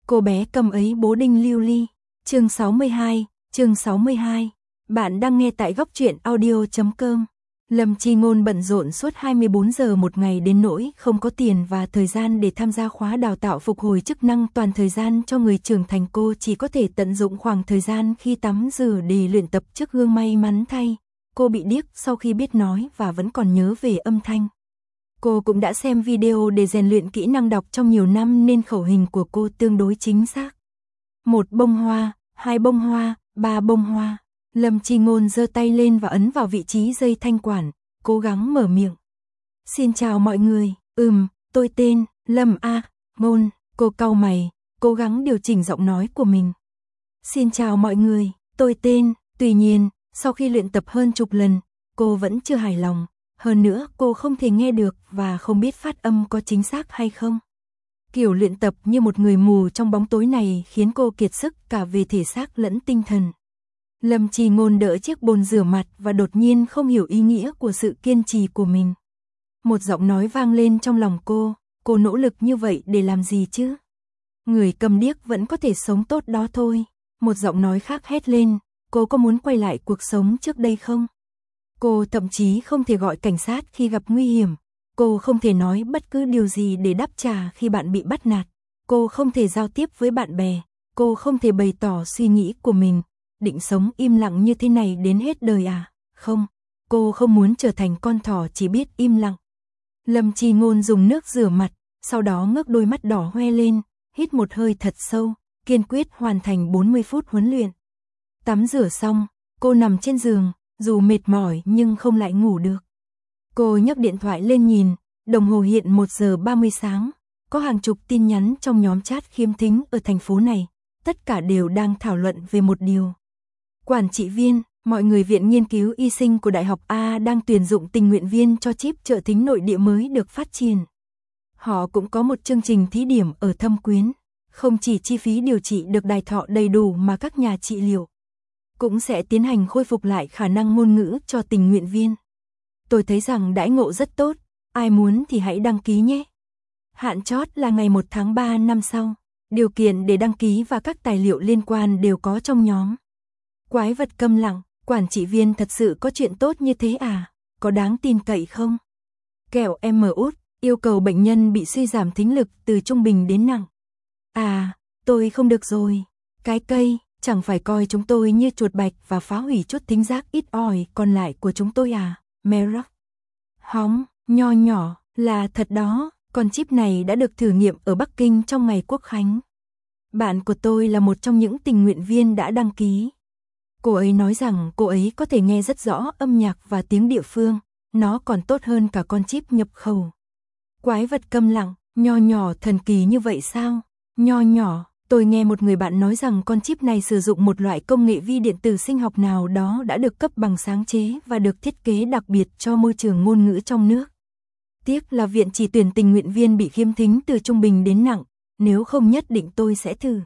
Cô bé cầm ấy bố đinh lưu ly. Chương 62. Bạn đang nghe tại góc truyện audio.com. Lâm Chi Ngôn bận rộn suốt 24 giờ một ngày đến nỗi không có tiền và thời gian để tham gia khóa đào tạo phục hồi chức năng toàn thời gian cho người trưởng thành. Cô chỉ có thể tận dụng khoảng thời gian khi tắm rửa để luyện tập trước gương. May mắn thay, cô bị điếc sau khi biết nói và vẫn còn nhớ về âm thanh. Cô cũng đã xem video để rèn luyện kỹ năng đọc trong nhiều năm nên khẩu hình của cô tương đối chính xác. 1 bông hoa, 2 bông hoa, 3 bông hoa. Lâm Chi Ngôn giơ tay lên và ấn vào vị trí dây thanh quản, cố gắng mở miệng. Xin chào mọi người, tôi tên Lâm A. Ngôn. Cô cau mày, cố gắng điều chỉnh giọng nói của mình. Xin chào mọi người, tôi tên. Tuy nhiên, sau khi luyện tập hơn chục lần, cô vẫn chưa hài lòng. Hơn nữa cô không thể nghe được và không biết phát âm có chính xác hay không. Kiểu luyện tập như một người mù trong bóng tối này khiến cô kiệt sức cả về thể xác lẫn tinh thần. Lâm Chi Ngôn đỡ chiếc bồn rửa mặt và đột nhiên không hiểu ý nghĩa của sự kiên trì của mình. Một giọng nói vang lên trong lòng cô nỗ lực như vậy để làm gì chứ? Người cầm điếc vẫn có thể sống tốt đó thôi. Một giọng nói khác hét lên, cô có muốn quay lại cuộc sống trước đây không? Cô thậm chí không thể gọi cảnh sát khi gặp nguy hiểm. Cô không thể nói bất cứ điều gì để đáp trả khi bạn bị bắt nạt. Cô không thể giao tiếp với bạn bè. Cô không thể bày tỏ suy nghĩ của mình. Định sống im lặng như thế này đến hết đời à? Không, cô không muốn trở thành con thỏ chỉ biết im lặng. Lâm Chi Ngôn dùng nước rửa mặt, sau đó ngước đôi mắt đỏ hoe lên, hít một hơi thật sâu, kiên quyết hoàn thành 40 phút huấn luyện. Tắm rửa xong, cô nằm trên giường, dù mệt mỏi nhưng không lại ngủ được. Cô nhấc điện thoại lên nhìn, đồng hồ hiện 1 giờ 30 sáng, có hàng chục tin nhắn trong nhóm chat khiếm thính ở thành phố này, tất cả đều đang thảo luận về một điều. Quản trị viên, mọi người Viện Nghiên cứu Y sinh của Đại học A đang tuyển dụng tình nguyện viên cho chip trợ thính nội địa mới được phát triển. Họ cũng có một chương trình thí điểm ở Thâm Quyến, không chỉ chi phí điều trị được đài thọ đầy đủ mà các nhà trị liệu cũng sẽ tiến hành khôi phục lại khả năng ngôn ngữ cho tình nguyện viên. Tôi thấy rằng đãi ngộ rất tốt, ai muốn thì hãy đăng ký nhé. Hạn chót là ngày 1 tháng 3 năm sau. Điều kiện để đăng ký và các tài liệu liên quan đều có trong nhóm. Quái vật câm lặng, quản trị viên thật sự có chuyện tốt như thế à? Có đáng tin cậy không? Kẹo MUT yêu cầu bệnh nhân bị suy giảm thính lực từ trung bình đến nặng. À, tôi không được rồi. Cái cây, chẳng phải coi chúng tôi như chuột bạch và phá hủy chút thính giác ít ỏi còn lại của chúng tôi à? Merrock. Hóng, nho nhỏ, là thật đó. Con chip này đã được thử nghiệm ở Bắc Kinh trong ngày Quốc khánh. Bạn của tôi là một trong những tình nguyện viên đã đăng ký. Cô ấy nói rằng cô ấy có thể nghe rất rõ âm nhạc và tiếng địa phương, nó còn tốt hơn cả con chip nhập khẩu. Quái vật câm lặng, nho nhỏ thần kỳ như vậy sao? Nho nhỏ, tôi nghe một người bạn nói rằng con chip này sử dụng một loại công nghệ vi điện tử sinh học nào đó đã được cấp bằng sáng chế và được thiết kế đặc biệt cho môi trường ngôn ngữ trong nước. Tiếc là viện chỉ tuyển tình nguyện viên bị khiếm thính từ trung bình đến nặng, nếu không nhất định tôi sẽ thử.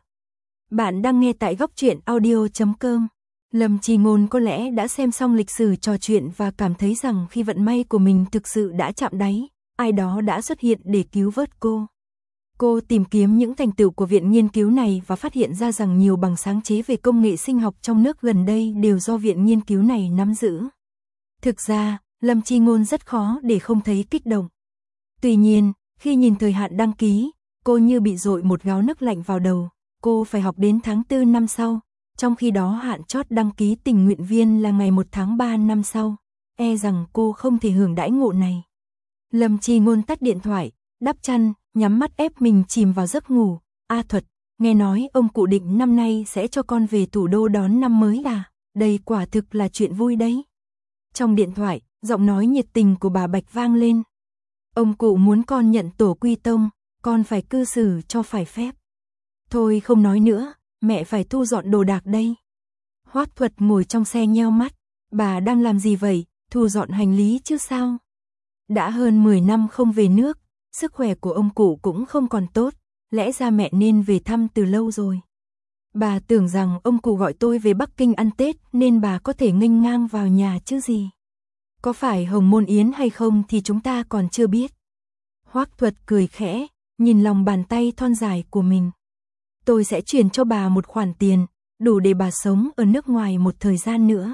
Bạn đang nghe tại góc truyện audio.com. Lâm Chi Ngôn có lẽ đã xem xong lịch sử trò chuyện và cảm thấy rằng khi vận may của mình thực sự đã chạm đáy, ai đó đã xuất hiện để cứu vớt cô. Cô tìm kiếm những thành tựu của viện nghiên cứu này và phát hiện ra rằng nhiều bằng sáng chế về công nghệ sinh học trong nước gần đây đều do viện nghiên cứu này nắm giữ. Thực ra, Lâm Chi Ngôn rất khó để không thấy kích động. Tuy nhiên, khi nhìn thời hạn đăng ký, cô như bị dội một gáo nước lạnh vào đầu. Cô phải học đến tháng 4 năm sau, trong khi đó hạn chót đăng ký tình nguyện viên là ngày 1 tháng 3 năm sau. E rằng cô không thể hưởng đãi ngộ này. Lâm Chi Ngôn tắt điện thoại, đắp chăn, nhắm mắt ép mình chìm vào giấc ngủ. A Thuật, nghe nói ông cụ định năm nay sẽ cho con về thủ đô đón năm mới à? Đây quả thực là chuyện vui đấy. Trong điện thoại, giọng nói nhiệt tình của bà Bạch vang lên. Ông cụ muốn con nhận tổ quy tông, con phải cư xử cho phải phép. Thôi không nói nữa, mẹ phải thu dọn đồ đạc đây. Hoắc Thuật ngồi trong xe nheo mắt, bà đang làm gì vậy, thu dọn hành lý chứ sao? Đã hơn 10 năm không về nước, sức khỏe của ông cụ cũng không còn tốt, lẽ ra mẹ nên về thăm từ lâu rồi. Bà tưởng rằng ông cụ gọi tôi về Bắc Kinh ăn Tết nên bà có thể nghênh ngang vào nhà chứ gì. Có phải Hồng Môn Yến hay không thì chúng ta còn chưa biết. Hoắc Thuật cười khẽ, nhìn lòng bàn tay thon dài của mình. tôi sẽ chuyển cho bà một khoản tiền, đủ để bà sống ở nước ngoài một thời gian nữa.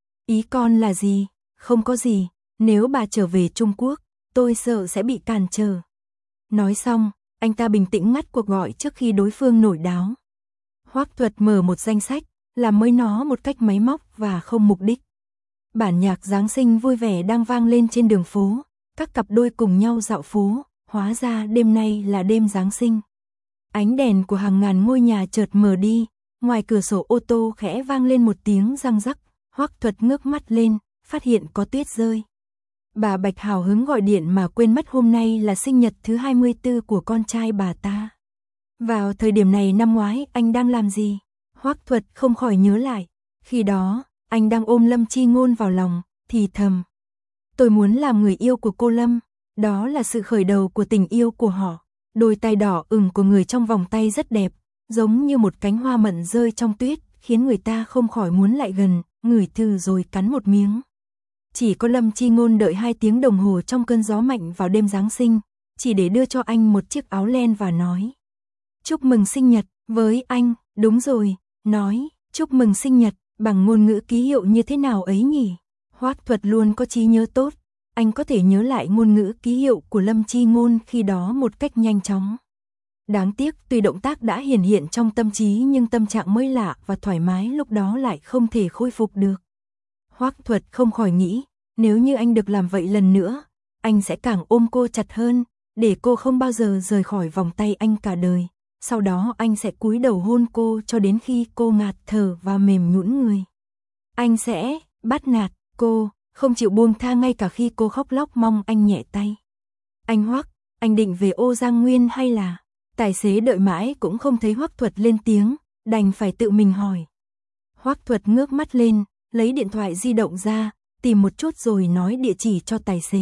Ý con là gì? Không có gì, nếu bà trở về Trung Quốc, tôi sợ sẽ bị cản trở. Nói xong, anh ta bình tĩnh ngắt cuộc gọi trước khi đối phương nổi đáo. Hoắc Thuật mở một danh sách, làm mới nó một cách máy móc và không mục đích. Bản nhạc Giáng sinh vui vẻ đang vang lên trên đường phố, các cặp đôi cùng nhau dạo phố, hóa ra đêm nay là đêm Giáng sinh. Ánh đèn của hàng ngàn ngôi nhà chợt mờ đi, ngoài cửa sổ ô tô khẽ vang lên một tiếng răng rắc, Hoắc Thuật ngước mắt lên, phát hiện có tuyết rơi. Bà Bạch hào hứng gọi điện mà quên mất hôm nay là sinh nhật thứ 24 của con trai bà ta. Vào thời điểm này năm ngoái anh đang làm gì? Hoắc Thuật không khỏi nhớ lại. Khi đó, anh đang ôm Lâm Chi Ngôn vào lòng, thì thầm. Tôi muốn làm người yêu của cô Lâm. Đó là sự khởi đầu của tình yêu của họ. Đôi tay đỏ ửng của người trong vòng tay rất đẹp, giống như một cánh hoa mận rơi trong tuyết, khiến người ta không khỏi muốn lại gần, ngửi thử rồi cắn một miếng. Chỉ có Lâm Chi Ngôn đợi 2 tiếng đồng hồ trong cơn gió mạnh vào đêm Giáng sinh, chỉ để đưa cho anh một chiếc áo len và nói. Chúc mừng sinh nhật, với anh, đúng rồi, nói, chúc mừng sinh nhật, bằng ngôn ngữ ký hiệu như thế nào ấy nhỉ? Hoắc Thuật luôn có trí nhớ tốt, anh có thể nhớ lại ngôn ngữ ký hiệu của Lâm Chi Ngôn khi đó một cách nhanh chóng. Đáng tiếc tuy động tác đã hiển hiện trong tâm trí nhưng tâm trạng mới lạ và thoải mái lúc đó lại không thể khôi phục được. Hoắc Thuật không khỏi nghĩ, nếu như anh được làm vậy lần nữa, anh sẽ càng ôm cô chặt hơn, để cô không bao giờ rời khỏi vòng tay anh cả đời. Sau đó anh sẽ cúi đầu hôn cô cho đến khi cô ngạt thở và mềm nhũn người. Anh sẽ bắt nạt cô, không chịu buông tha ngay cả khi cô khóc lóc mong anh nhẹ tay. Anh Hoắc, anh định về Ô Giang Nguyên hay là? Tài xế đợi mãi cũng không thấy Hoắc Thuật lên tiếng, đành phải tự mình hỏi. Hoắc Thuật ngước mắt lên, lấy điện thoại di động ra, tìm một chút rồi nói địa chỉ cho tài xế.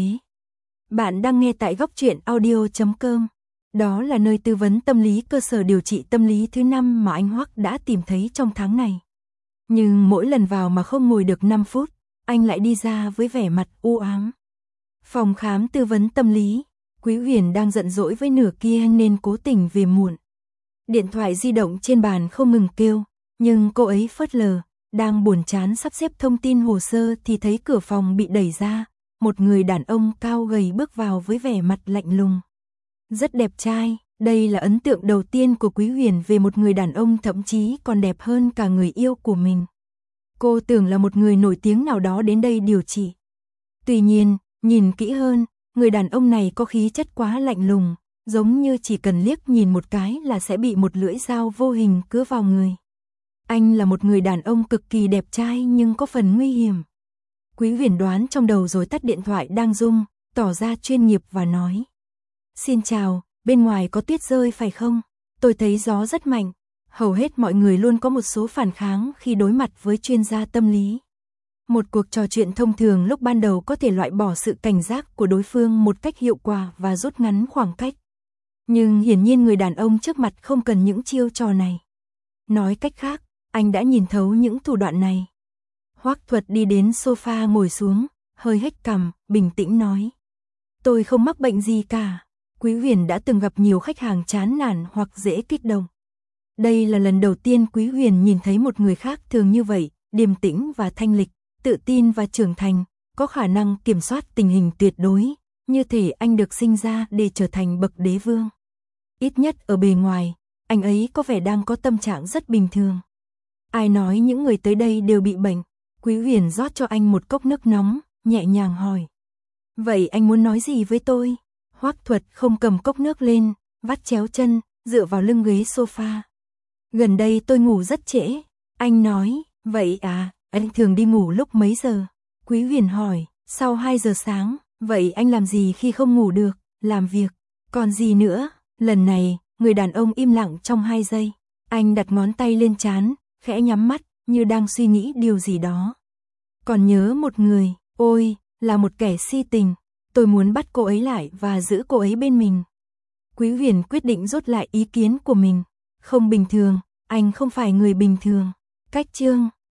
Bạn đang nghe tại Góc Truyện Audio.com. Đó là nơi tư vấn tâm lý cơ sở điều trị tâm lý thứ 5 mà anh Hoắc đã tìm thấy trong tháng này. Nhưng mỗi lần vào mà không ngồi được 5 phút, anh lại đi ra với vẻ mặt u ám. Phòng khám tư vấn tâm lý, Quý Huyền đang giận dỗi với nửa kia nên cố tình về muộn. Điện thoại di động trên bàn không ngừng kêu, nhưng cô ấy phớt lờ, đang buồn chán sắp xếp thông tin hồ sơ thì thấy cửa phòng bị đẩy ra, một người đàn ông cao gầy bước vào với vẻ mặt lạnh lùng. Rất đẹp trai, đây là ấn tượng đầu tiên của Quý Huyền về một người đàn ông thậm chí còn đẹp hơn cả người yêu của mình. Cô tưởng là một người nổi tiếng nào đó đến đây điều trị. Tuy nhiên, nhìn kỹ hơn, người đàn ông này có khí chất quá lạnh lùng, giống như chỉ cần liếc nhìn một cái là sẽ bị một lưỡi dao vô hình cứa vào người. Anh là một người đàn ông cực kỳ đẹp trai nhưng có phần nguy hiểm. Quý Huyền đoán trong đầu rồi tắt điện thoại đang rung, tỏ ra chuyên nghiệp và nói. Xin chào, bên ngoài có tuyết rơi phải không? Tôi thấy gió rất mạnh. Hầu hết mọi người luôn có một số phản kháng khi đối mặt với chuyên gia tâm lý. Một cuộc trò chuyện thông thường lúc ban đầu có thể loại bỏ sự cảnh giác của đối phương một cách hiệu quả và rút ngắn khoảng cách. Nhưng hiển nhiên người đàn ông trước mặt không cần những chiêu trò này. Nói cách khác, anh đã nhìn thấu những thủ đoạn này. Hoắc Thuật đi đến sofa ngồi xuống, hơi hếch cằm, bình tĩnh nói. Tôi không mắc bệnh gì cả. Quý Huyền đã từng gặp nhiều khách hàng chán nản hoặc dễ kích động. Đây là lần đầu tiên Quý Huyền nhìn thấy một người khác thường như vậy, điềm tĩnh và thanh lịch, tự tin và trưởng thành, có khả năng kiểm soát tình hình tuyệt đối, như thể anh được sinh ra để trở thành bậc đế vương. Ít nhất ở bề ngoài, anh ấy có vẻ đang có tâm trạng rất bình thường. Ai nói những người tới đây đều bị bệnh? Quý Huyền rót cho anh một cốc nước nóng, nhẹ nhàng hỏi. Vậy anh muốn nói gì với tôi? Hoắc Thuật không cầm cốc nước lên, vắt chéo chân, dựa vào lưng ghế sofa. Gần đây tôi ngủ rất trễ. Anh nói, vậy à, anh thường đi ngủ lúc mấy giờ? Quý Huyền hỏi, sau 2 giờ sáng. Vậy anh làm gì khi không ngủ được? Làm việc. Còn gì nữa? Lần này, người đàn ông im lặng trong 2 giây. Anh đặt ngón tay lên trán, khẽ nhắm mắt, như đang suy nghĩ điều gì đó. Còn nhớ một người, ôi, là một kẻ si tình. Tôi muốn bắt cô ấy lại và giữ cô ấy bên mình. Quý Huyền quyết định rút lại ý kiến của mình. Không bình thường, anh không phải người bình thường. Cách chương